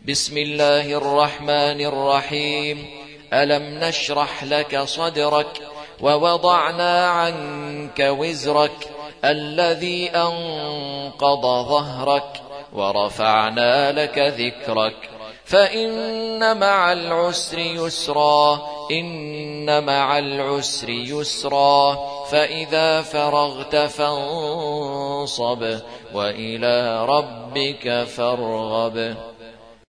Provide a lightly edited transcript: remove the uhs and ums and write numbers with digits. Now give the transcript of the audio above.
بسم الله الرحمن الرحيم. ألم نشرح لك صدرك ووضعنا عنك وزرك الذي أنقض ظهرك ورفعنا لك ذكرك فإن مع العسر يسرا إن مع العسر يسرا فإذا فرغت فانصب وإلى ربك فارغب.